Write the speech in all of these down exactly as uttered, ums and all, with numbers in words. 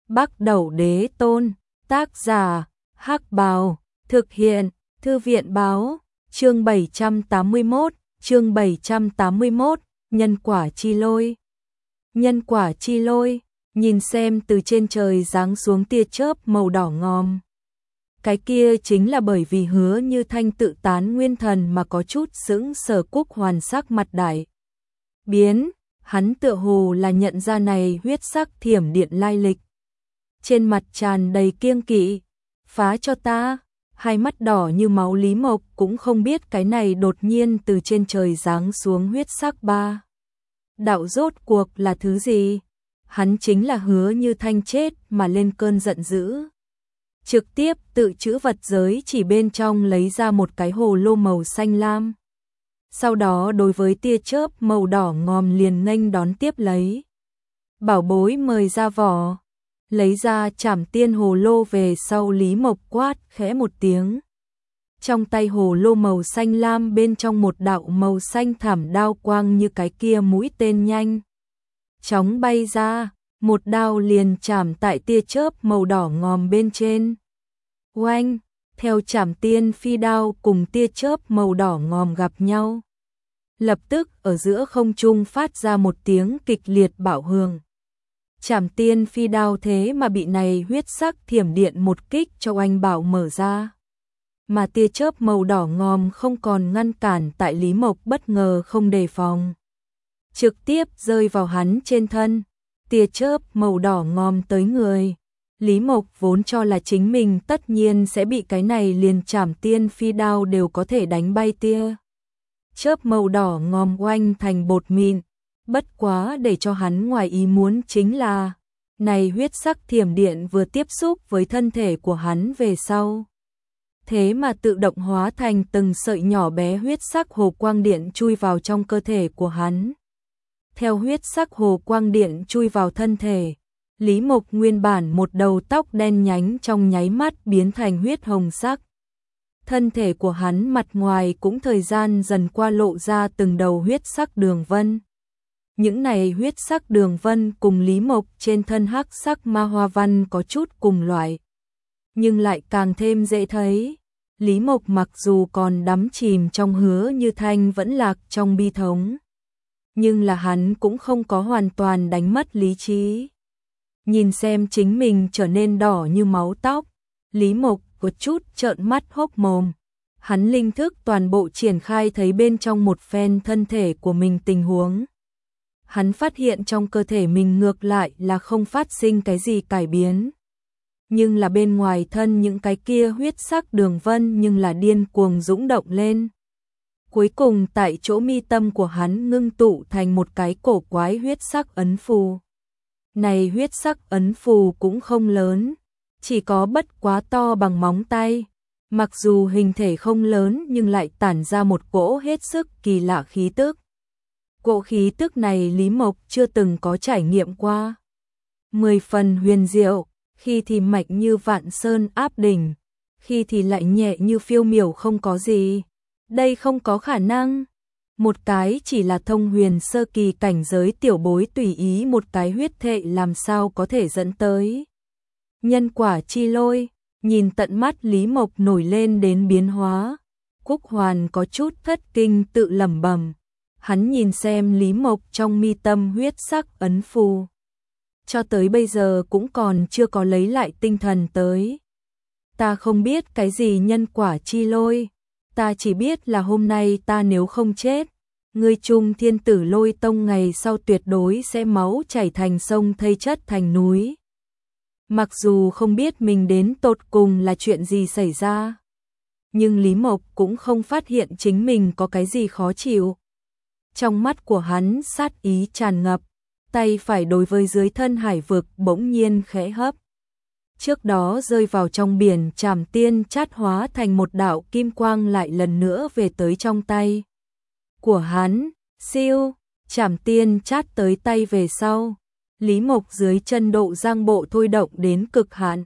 Bắc Đẩu Đế Tôn, tác giả, Hắc Bào, thực hiện, Thư viện báo, chương bảy trăm tám mươi mốt, chương bảy trăm tám mươi mốt, nhân quả chi lôi. Nhân quả chi lôi, nhìn xem từ trên trời giáng xuống tia chớp màu đỏ ngòm. Cái kia chính là bởi vì Hứa Như Thanh tự tán nguyên thần mà có chút sững sờ. Cúc Hoàn sắc mặt đại biến, hắn tựa hồ là nhận ra này huyết sắc thiểm điện lai lịch. Trên mặt tràn đầy kiêng kỵ, phá cho ta, hai mắt đỏ như máu. Lý Mộc cũng không biết cái này đột nhiên từ trên trời giáng xuống huyết sắc ba đạo rốt cuộc là thứ gì. Hắn chính là Hứa Như Thanh chết mà lên cơn giận dữ, trực tiếp tự chữ vật giới chỉ bên trong lấy ra một cái hồ lô màu xanh lam. Sau đó đối với tia chớp màu đỏ ngòm liền nghênh đón tiếp lấy. Bảo bối mời ra vỏ, lấy ra Trảm Tiên hồ lô về sau. Lý Mộc quát khẽ một tiếng. Trong tay hồ lô màu xanh lam bên trong một đạo màu xanh thảm đao quang như cái kia mũi tên nhanh chóng bay ra, một đao liền chạm tại tia chớp màu đỏ ngòm bên trên. Oanh, theo Trảm Tiên phi đao cùng tia chớp màu đỏ ngòm gặp nhau, lập tức ở giữa không trung phát ra một tiếng kịch liệt bạo hưởng. Trảm Tiên phi đao thế mà bị này huyết sắc thiểm điện một kích cho oanh bảo mở ra, mà tia chớp màu đỏ ngòm không còn ngăn cản tại Lý Mộc bất ngờ không đề phòng, trực tiếp rơi vào hắn trên thân. Tia chớp màu đỏ ngòm tới người, Lý Mộc vốn cho là chính mình tất nhiên sẽ bị cái này liền Trảm Tiên phi đao đều có thể đánh bay tia chớp màu đỏ ngòm oanh thành bột mịn. Bất quá để cho hắn ngoài ý muốn chính là, này huyết sắc thiểm điện vừa tiếp xúc với thân thể của hắn về sau, thế mà tự động hóa thành từng sợi nhỏ bé huyết sắc hồ quang điện chui vào trong cơ thể của hắn. Theo huyết sắc hồ quang điện chui vào thân thể, Lý Mộc nguyên bản một đầu tóc đen nhánh trong nháy mắt biến thành huyết hồng sắc. Thân thể của hắn mặt ngoài cũng thời gian dần qua lộ ra từng đầu huyết sắc đường vân. Những này huyết sắc đường vân cùng Lý Mộc trên thân hắc sắc ma hoa văn có chút cùng loại, nhưng lại càng thêm dễ thấy. Lý Mộc mặc dù còn đắm chìm trong Hứa Như Thanh vẫn lạc trong bi thống, nhưng là hắn cũng không có hoàn toàn đánh mất lý trí. Nhìn xem chính mình trở nên đỏ như máu tóc, Lý Mộc có chút trợn mắt hốc mồm. Hắn linh thức toàn bộ triển khai thấy bên trong một phen thân thể của mình tình huống. Hắn phát hiện trong cơ thể mình ngược lại là không phát sinh cái gì cải biến, nhưng là bên ngoài thân những cái kia huyết sắc đường vân nhưng là điên cuồng dũng động lên. Cuối cùng tại chỗ mi tâm của hắn ngưng tụ thành một cái cổ quái huyết sắc ấn phù. Này huyết sắc ấn phù cũng không lớn, chỉ có bất quá to bằng móng tay. Mặc dù hình thể không lớn nhưng lại tản ra một cỗ hết sức kỳ lạ khí tức. Cỗ khí tức này Lý Mộc chưa từng có trải nghiệm qua. Mười phần huyền diệu, khi thì mạnh như vạn sơn áp đỉnh, khi thì lại nhẹ như phiêu miểu không có gì. Đây không có khả năng. Một cái chỉ là thông huyền sơ kỳ cảnh giới tiểu bối tùy ý một cái huyết thệ làm sao có thể dẫn tới nhân quả chi lôi. Nhìn tận mắt Lý Mộc nổi lên đến biến hóa, Cúc Hoàn có chút thất kinh tự lẩm bẩm. Hắn nhìn xem Lý Mộc trong mi tâm huyết sắc ấn phù, cho tới bây giờ cũng còn chưa có lấy lại tinh thần tới. Ta không biết cái gì nhân quả chi lôi, ta chỉ biết là hôm nay ta nếu không chết, ngươi Trung Thiên Tử Lôi Tông ngày sau tuyệt đối sẽ máu chảy thành sông thây chất thành núi. Mặc dù không biết mình đến tột cùng là chuyện gì xảy ra, nhưng Lý Mộc cũng không phát hiện chính mình có cái gì khó chịu. Trong mắt của hắn sát ý tràn ngập, tay phải đối với dưới thân hải vực bỗng nhiên khẽ hấp. Trước đó rơi vào trong biển Trảm Tiên chát hóa thành một đạo kim quang lại lần nữa về tới trong tay của hắn. Siêu, Trảm Tiên chát tới tay về sau, Lý Mộc dưới chân độ giang bộ thôi động đến cực hạn.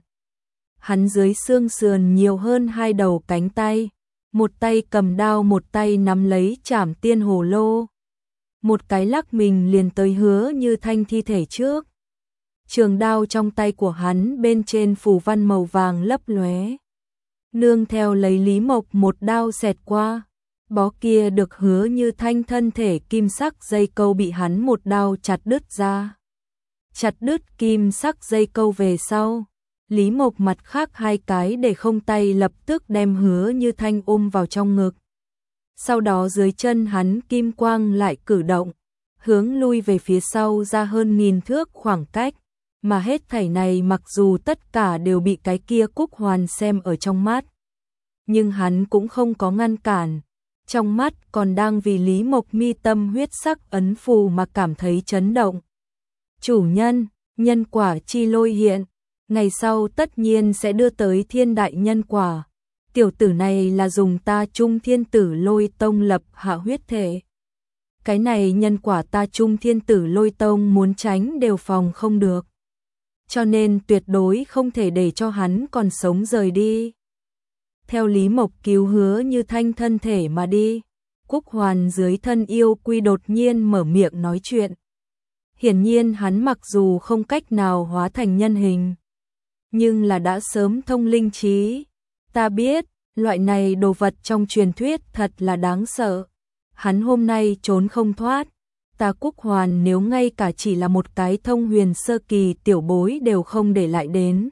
Hắn dưới xương sườn nhiều hơn hai đầu cánh tay, một tay cầm đao một tay nắm lấy Trảm Tiên hồ lô. Một cái lắc mình liền tới Hứa Như Thanh thi thể trước. Trường đao trong tay của hắn bên trên phù văn màu vàng lấp lóe. Nương theo lấy Lý Mộc một đao xẹt qua, bó kia được Hứa Như Thanh thân thể kim sắc dây câu bị hắn một đao chặt đứt ra. Chặt đứt kim sắc dây câu về sau, Lý Mộc mặt khác hai cái để không tay lập tức đem Hứa Như Thanh ôm vào trong ngực. Sau đó dưới chân hắn kim quang lại cử động, hướng lui về phía sau ra hơn nghìn thước khoảng cách, mà hết thảy này mặc dù tất cả đều bị cái kia Cúc Hoàn xem ở trong mắt, nhưng hắn cũng không có ngăn cản, trong mắt còn đang vì Lý Mộc mi tâm huyết sắc ấn phù mà cảm thấy chấn động. Chủ nhân, nhân quả chi lôi hiện, ngày sau tất nhiên sẽ đưa tới thiên đại nhân quả. Tiểu tử này là dùng ta Trung Thiên Tử Lôi Tông lập hạ huyết thể. Cái này nhân quả ta Trung Thiên Tử Lôi Tông muốn tránh đều phòng không được. Cho nên tuyệt đối không thể để cho hắn còn sống rời đi. Theo Lý Mộc cứu Hứa Như Thanh thân thể mà đi, Cúc Hoàn dưới thân yêu quy đột nhiên mở miệng nói chuyện. Hiển nhiên hắn mặc dù không cách nào hóa thành nhân hình, nhưng là đã sớm thông linh trí. Ta biết, loại này đồ vật trong truyền thuyết thật là đáng sợ. Hắn hôm nay trốn không thoát. Ta Cúc Hoàn nếu ngay cả chỉ là một cái thông huyền sơ kỳ tiểu bối đều không để lại đến.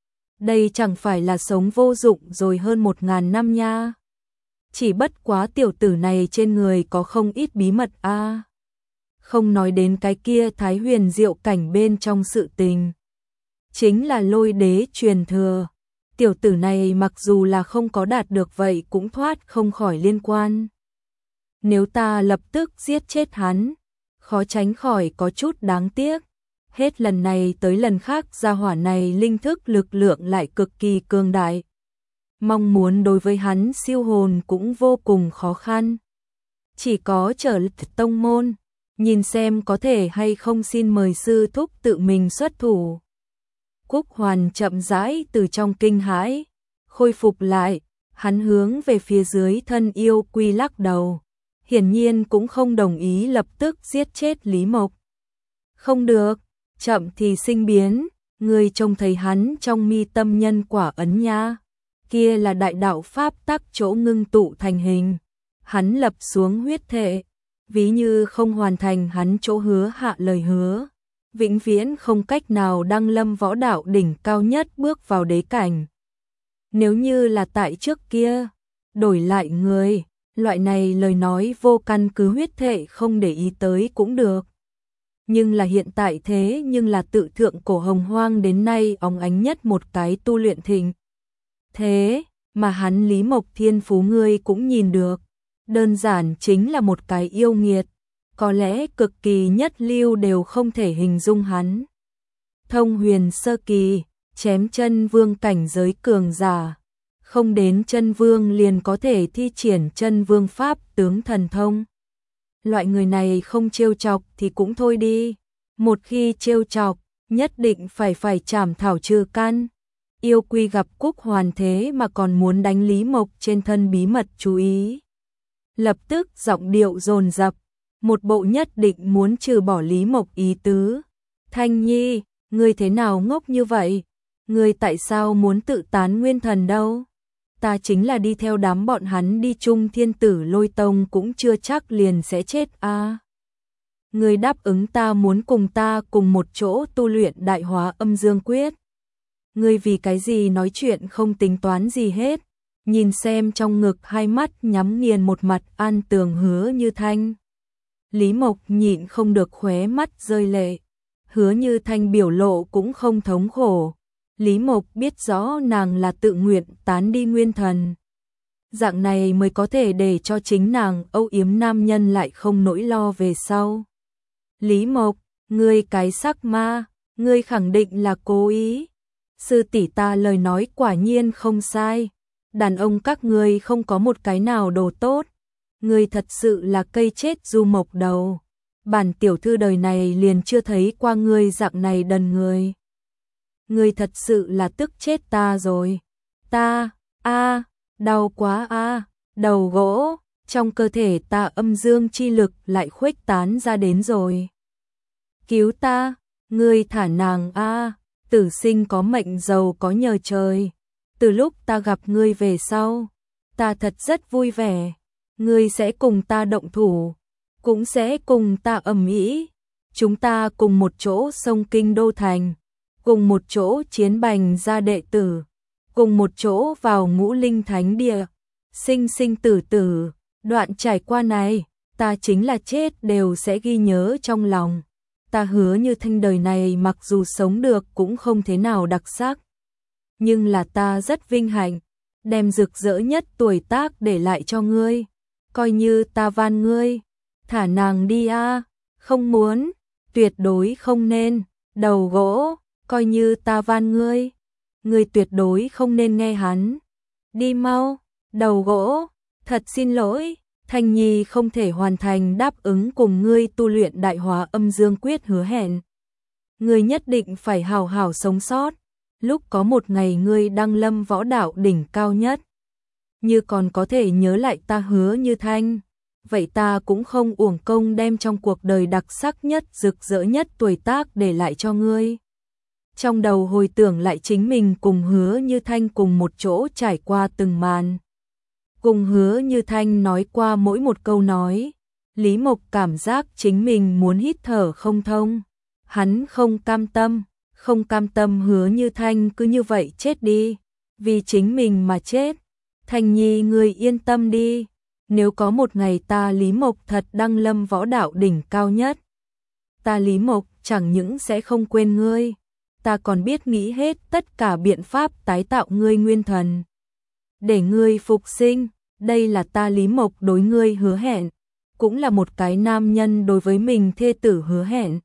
Đây chẳng phải là sống vô dụng rồi hơn một ngàn năm nha. Chỉ bất quá tiểu tử này trên người có không ít bí mật a. À. Không nói đến cái kia thái huyền diệu cảnh bên trong sự tình. Chính là lôi đế truyền thừa. Tiểu tử này mặc dù là không có đạt được vậy cũng thoát không khỏi liên quan. Nếu ta lập tức giết chết hắn, khó tránh khỏi có chút đáng tiếc. Hết lần này tới lần khác gia hỏa này linh thức lực lượng lại cực kỳ cường đại. Mong muốn đối với hắn siêu hồn cũng vô cùng khó khăn. Chỉ có trở tông môn, nhìn xem có thể hay không xin mời sư thúc tự mình xuất thủ. Cúc Hoàn chậm rãi từ trong kinh hãi khôi phục lại, hắn hướng về phía dưới thân yêu quy lắc đầu, hiển nhiên cũng không đồng ý lập tức giết chết Lý Mộc. Không được, chậm thì sinh biến, người trông thấy hắn trong mi tâm nhân quả ấn nha, kia là đại đạo pháp tắc chỗ ngưng tụ thành hình, hắn lập xuống huyết thệ, ví như không hoàn thành hắn chỗ hứa hạ lời hứa, vĩnh viễn không cách nào đăng lâm võ đạo đỉnh cao nhất bước vào đế cảnh. Nếu như là tại trước kia, đổi lại người, loại này lời nói vô căn cứ huyết thệ không để ý tới cũng được. Nhưng là hiện tại thế nhưng là tự thượng cổ hồng hoang đến nay óng ánh nhất một cái tu luyện thịnh. Thế mà hắn Lý Mộc thiên phú ngươi cũng nhìn được, đơn giản chính là một cái yêu nghiệt. Có lẽ cực kỳ nhất lưu đều không thể hình dung hắn. Thông huyền sơ kỳ, chém chân vương cảnh giới cường giả, không đến chân vương liền có thể thi triển chân vương pháp tướng thần thông. Loại người này không trêu chọc thì cũng thôi đi, một khi trêu chọc, nhất định phải phải trảm thảo trừ căn. Yêu Quy gặp Cúc Hoàn thế mà còn muốn đánh Lý Mộc trên thân bí mật chú ý. Lập tức giọng điệu dồn dập, một bộ nhất định muốn trừ bỏ Lý Mộc ý tứ. Thanh Nhi, ngươi thế nào ngốc như vậy? Ngươi tại sao muốn tự tán nguyên thần đâu? Ta chính là đi theo đám bọn hắn đi chung Thiên Tử Lôi Tông cũng chưa chắc liền sẽ chết a. À. Ngươi đáp ứng ta muốn cùng ta cùng một chỗ tu luyện Đại Hóa Âm Dương Quyết. Ngươi vì cái gì nói chuyện không tính toán gì hết? Nhìn xem trong ngực hai mắt nhắm nghiền một mặt an tường Hứa Như Thanh. Lý Mộc nhịn không được khóe mắt rơi lệ. Hứa Như Thanh biểu lộ cũng không thống khổ. Lý Mộc biết rõ nàng là tự nguyện tán đi nguyên thần. Dạng này mới có thể để cho chính nàng âu yếm nam nhân lại không nỗi lo về sau. Lý Mộc, ngươi cái sắc ma, ngươi khẳng định là cố ý. Sư tỷ ta lời nói quả nhiên không sai. Đàn ông các ngươi không có một cái nào đồ tốt. Ngươi thật sự là cây chết du mộc đầu. Bản tiểu thư đời này liền chưa thấy qua ngươi dạng này đần người. Ngươi thật sự là tức chết ta rồi. Ta, a, đau quá a, đầu gỗ, trong cơ thể ta âm dương chi lực lại khuếch tán ra đến rồi. Cứu ta, Ngươi thả nàng a, tử sinh có mệnh giàu có nhờ trời. Từ lúc ta gặp ngươi về sau, ta thật rất vui vẻ. Ngươi sẽ cùng ta động thủ, cũng sẽ cùng ta ầm ĩ. Chúng ta cùng một chỗ xông kinh đô thành, cùng một chỗ chiến bành ra đệ tử, cùng một chỗ vào ngũ linh thánh địa, sinh sinh tử tử, đoạn trải qua này, ta chính là chết đều sẽ ghi nhớ trong lòng. Ta hứa Như Thanh đời này mặc dù sống được cũng không thế nào đặc sắc, nhưng là ta rất vinh hạnh, đem rực rỡ nhất tuổi tác để lại cho ngươi. Coi như ta van ngươi, thả nàng đi a. Không muốn, tuyệt đối không nên. Đầu gỗ, coi như ta van ngươi, ngươi tuyệt đối không nên nghe hắn. Đi mau. Đầu gỗ, thật xin lỗi, Thanh Nhi không thể hoàn thành đáp ứng cùng ngươi tu luyện Đại Hóa Âm Dương Quyết hứa hẹn. Ngươi nhất định phải hào hào sống sót, lúc có một ngày ngươi đăng lâm võ đạo đỉnh cao nhất. Như còn có thể nhớ lại ta hứa Như Thanh, vậy ta cũng không uổng công đem trong cuộc đời đặc sắc nhất, rực rỡ nhất tuổi tác để lại cho ngươi. Trong đầu hồi tưởng lại chính mình cùng hứa Như Thanh cùng một chỗ trải qua từng màn. Cùng hứa Như Thanh nói qua mỗi một câu nói, Lý Mộc cảm giác chính mình muốn hít thở không thông. Hắn không cam tâm, không cam tâm hứa Như Thanh cứ như vậy chết đi, vì chính mình mà chết. Thanh Nhi ngươi yên tâm đi, nếu có một ngày ta Lý Mộc thật đăng lâm võ đạo đỉnh cao nhất, ta Lý Mộc chẳng những sẽ không quên ngươi, ta còn biết nghĩ hết tất cả biện pháp tái tạo ngươi nguyên thần, để ngươi phục sinh. Đây là ta Lý Mộc đối ngươi hứa hẹn, cũng là một cái nam nhân đối với mình thê tử hứa hẹn.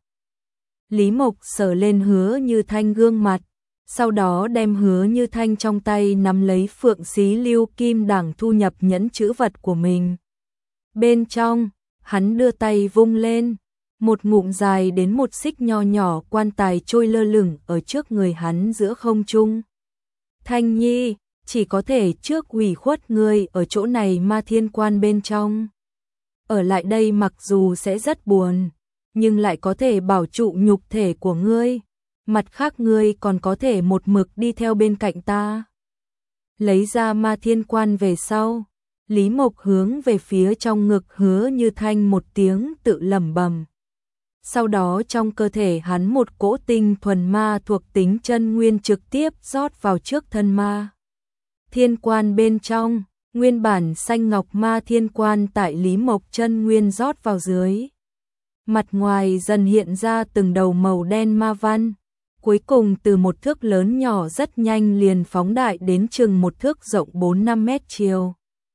Lý Mộc sờ lên hứa Như Thanh gương mặt, sau đó đem hứa Như Thanh trong tay nắm lấy phượng xí lưu kim đẳng thu nhập nhẫn chữ vật của mình. Bên trong, hắn đưa tay vung lên, một ngụm dài đến một xích nho nhỏ quan tài trôi lơ lửng ở trước người hắn giữa không trung. Thanh Nhi, chỉ có thể trước ủy khuất ngươi ở chỗ này Ma Thiên Quan bên trong. Ở lại đây mặc dù sẽ rất buồn, nhưng lại có thể bảo trụ nhục thể của ngươi. Mặt khác ngươi còn có thể một mực đi theo bên cạnh ta. Lấy ra Ma Thiên Quan về sau, Lý Mộc hướng về phía trong ngực hứa Như Thanh một tiếng tự lẩm bẩm. Sau đó trong cơ thể hắn một cỗ tinh thuần ma thuộc tính chân nguyên trực tiếp rót vào trước thân Ma Thiên Quan bên trong, nguyên bản xanh ngọc Ma Thiên Quan tại Lý Mộc chân nguyên rót vào dưới. Mặt ngoài dần hiện ra từng đầu màu đen ma văn, cuối cùng từ một thước lớn nhỏ rất nhanh liền phóng đại đến chừng một thước rộng bốn năm mét chiều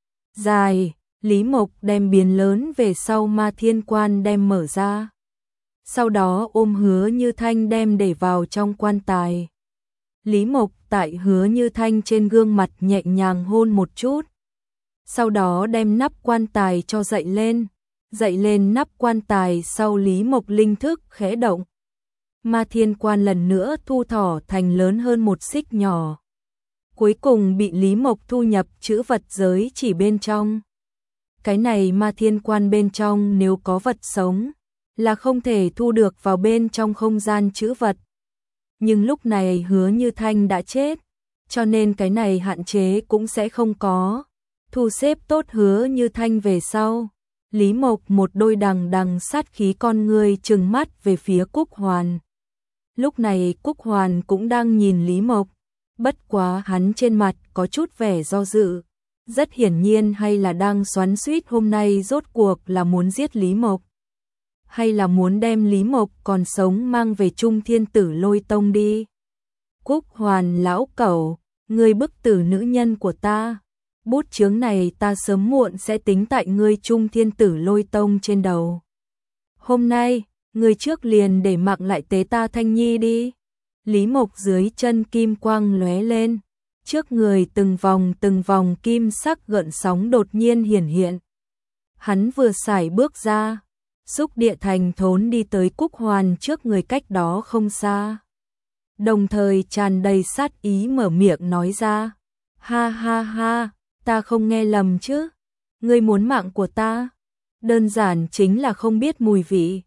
dài. Lý Mộc đem biến lớn về sau Ma Thiên Quan đem mở ra, sau đó ôm hứa Như Thanh đem để vào trong quan tài. Lý Mộc tại hứa Như Thanh trên gương mặt nhẹ nhàng hôn một chút, sau đó đem nắp quan tài cho dậy lên. Dậy lên nắp quan tài sau Lý Mộc linh thức khẽ động. Ma Thiên Quan lần nữa thu thỏ thành lớn hơn một xích nhỏ. Cuối cùng bị Lý Mộc thu nhập chữ vật giới chỉ bên trong. Cái này Ma Thiên Quan bên trong nếu có vật sống là không thể thu được vào bên trong không gian chữ vật. Nhưng lúc này hứa Như Thanh đã chết, cho nên cái này hạn chế cũng sẽ không có. Thu xếp tốt hứa Như Thanh về sau, Lý Mộc một đôi đằng đằng sát khí con ngươi trừng mắt về phía Cúc Hoàn. Lúc này Cúc Hoàn cũng đang nhìn Lý Mộc, bất quá hắn trên mặt có chút vẻ do dự, rất hiển nhiên hay là đang xoắn xuýt hôm nay rốt cuộc là muốn giết Lý Mộc, hay là muốn đem Lý Mộc còn sống mang về Trung Thiên Tử Lôi Tông đi. Cúc Hoàn lão cẩu, ngươi bức tử nữ nhân của ta. Bút chướng này ta sớm muộn sẽ tính tại ngươi Trung Thiên Tử Lôi Tông trên đầu. Hôm nay, ngươi trước liền để mạng lại tế ta Thanh Nhi đi. Lý Mộc dưới chân kim quang lóe lên, trước người từng vòng từng vòng kim sắc gợn sóng đột nhiên hiển hiện. Hắn vừa sải bước ra, xúc địa thành thốn đi tới Cúc Hoàn trước người cách đó không xa. Đồng thời tràn đầy sát ý mở miệng nói ra, ha ha ha. Ta không nghe lầm chứ, ngươi muốn mạng của ta, đơn giản chính là không biết mùi vị.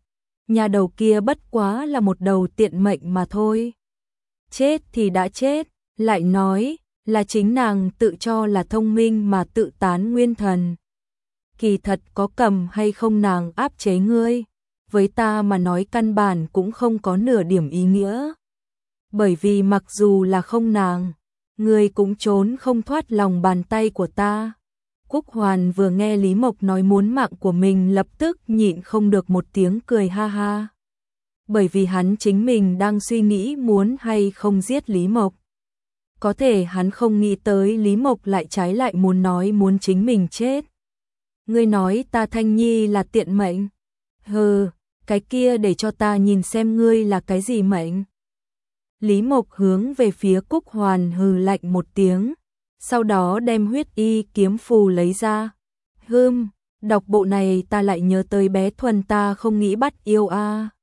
nhà đầu kia bất quá là một đầu tiện mệnh mà thôi. Chết thì đã chết, lại nói là chính nàng tự cho là thông minh mà tự tán nguyên thần. Kỳ thật có cầm hay không nàng áp chế ngươi, với ta mà nói căn bản cũng không có nửa điểm ý nghĩa. Bởi vì mặc dù là không nàng, ngươi cũng trốn không thoát lòng bàn tay của ta. Cúc Hoàn vừa nghe Lý Mộc nói muốn mạng của mình lập tức nhịn không được một tiếng cười ha ha. Bởi vì hắn chính mình đang suy nghĩ muốn hay không giết Lý Mộc. Có thể hắn không nghĩ tới Lý Mộc lại trái lại muốn nói muốn chính mình chết. Ngươi nói ta Thanh Nhi là tiện mệnh? Hừ, cái kia để cho ta nhìn xem ngươi là cái gì mệnh. Lý Mộc hướng về phía Cúc Hoàn hừ lạnh một tiếng, sau đó đem huyết y kiếm phù lấy ra. Hừm, đọc bộ này ta lại nhớ tới bé Thuần ta không nghĩ bắt yêu a.